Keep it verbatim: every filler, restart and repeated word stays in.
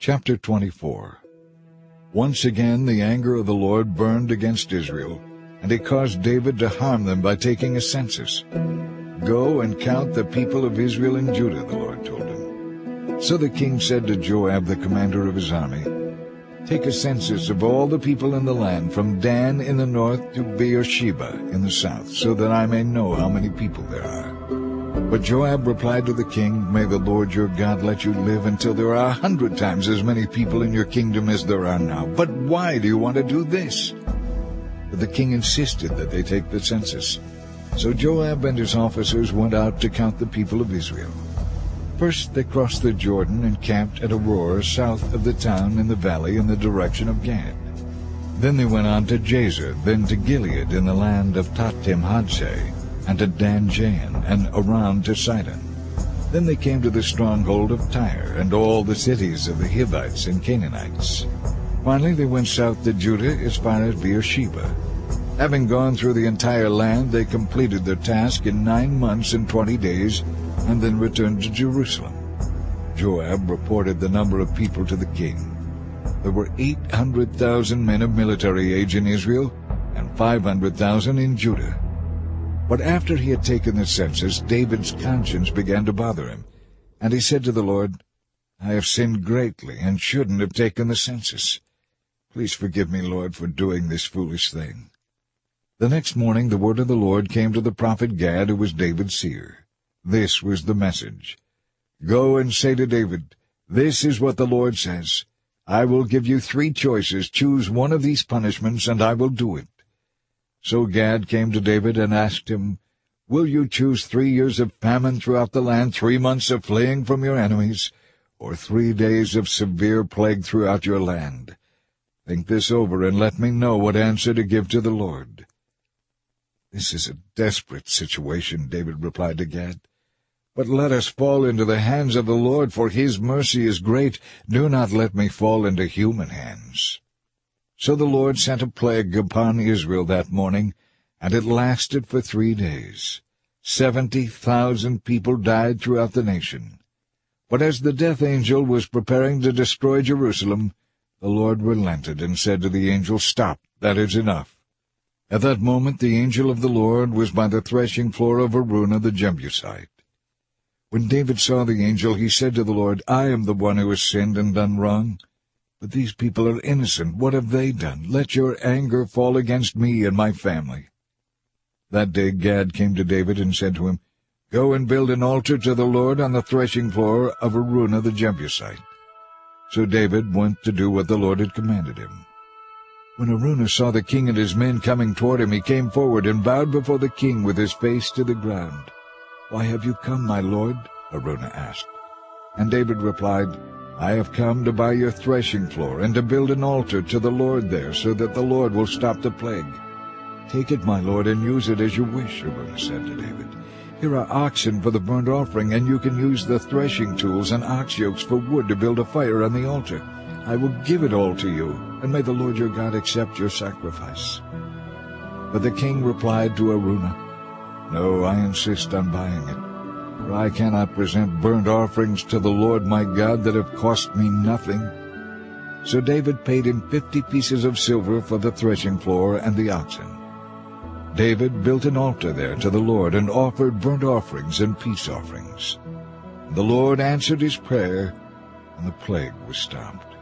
Chapter twenty-four. Once again the anger of the Lord burned against Israel, and he caused David to harm them by taking a census. "Go and count the people of Israel and Judah," the Lord told him. So the king said to Joab, the commander of his army, "Take a census of all the people in the land, from Dan in the north to Beersheba in the south, so that I may know how many people there are." But Joab replied to the king, "May the Lord your God let you live until there are a hundred times as many people in your kingdom as there are now. But why do you want to do this?" But the king insisted that they take the census. So Joab and his officers went out to count the people of Israel. First they crossed the Jordan and camped at Aroer, south of the town in the valley in the direction of Gad. Then they went on to Jazer, then to Gilead in the land of Tahtim-Hodsheh, and to Dan-Jahan, and around to Sidon. Then they came to the stronghold of Tyre, and all the cities of the Hivites and Canaanites. Finally they went south to Judah as far as Beersheba. Having gone through the entire land, they completed their task in nine months and twenty days, and then returned to Jerusalem. Joab reported the number of people to the king. There were eight hundred thousand men of military age in Israel, and five hundred thousand in Judah. But after he had taken the census, David's conscience began to bother him, and he said to the Lord, "I have sinned greatly and shouldn't have taken the census. Please forgive me, Lord, for doing this foolish thing." The next morning the word of the Lord came to the prophet Gad, who was David's seer. This was the message: "Go and say to David, 'This is what the Lord says. I will give you three choices. Choose one of these punishments, and I will do it.'" So Gad came to David and asked him, "Will you choose three years of famine throughout the land, three months of fleeing from your enemies, or three days of severe plague throughout your land? Think this over and let me know what answer to give to the Lord." "This is a desperate situation," David replied to Gad. "But let us fall into the hands of the Lord, for his mercy is great. Do not let me fall into human hands." So the Lord sent a plague upon Israel that morning, and it lasted for three days. Seventy thousand people died throughout the nation. But as the death angel was preparing to destroy Jerusalem, the Lord relented and said to the angel, "Stop, that is enough." At that moment the angel of the Lord was by the threshing floor of Araunah the Jebusite. When David saw the angel, he said to the Lord, "I am the one who has sinned and done wrong. But these people are innocent. What have they done? Let your anger fall against me and my family." That day Gad came to David and said to him, "Go and build an altar to the Lord on the threshing floor of Araunah the Jebusite." So David went to do what the Lord had commanded him. When Araunah saw the king and his men coming toward him, he came forward and bowed before the king with his face to the ground. "Why have you come, my lord?" Araunah asked. And David replied, "I have come to buy your threshing floor and to build an altar to the Lord there, so that the Lord will stop the plague." "Take it, my lord, and use it as you wish," Araunah said to David. "Here are oxen for the burnt offering, and you can use the threshing tools and ox yokes for wood to build a fire on the altar. I will give it all to you, and may the Lord your God accept your sacrifice." But the king replied to Araunah, "No, I insist on buying it. For I cannot present burnt offerings to the Lord my God that have cost me nothing." So David paid him fifty pieces of silver for the threshing floor and the oxen. David built an altar there to the Lord and offered burnt offerings and peace offerings. The Lord answered his prayer, and the plague was stopped.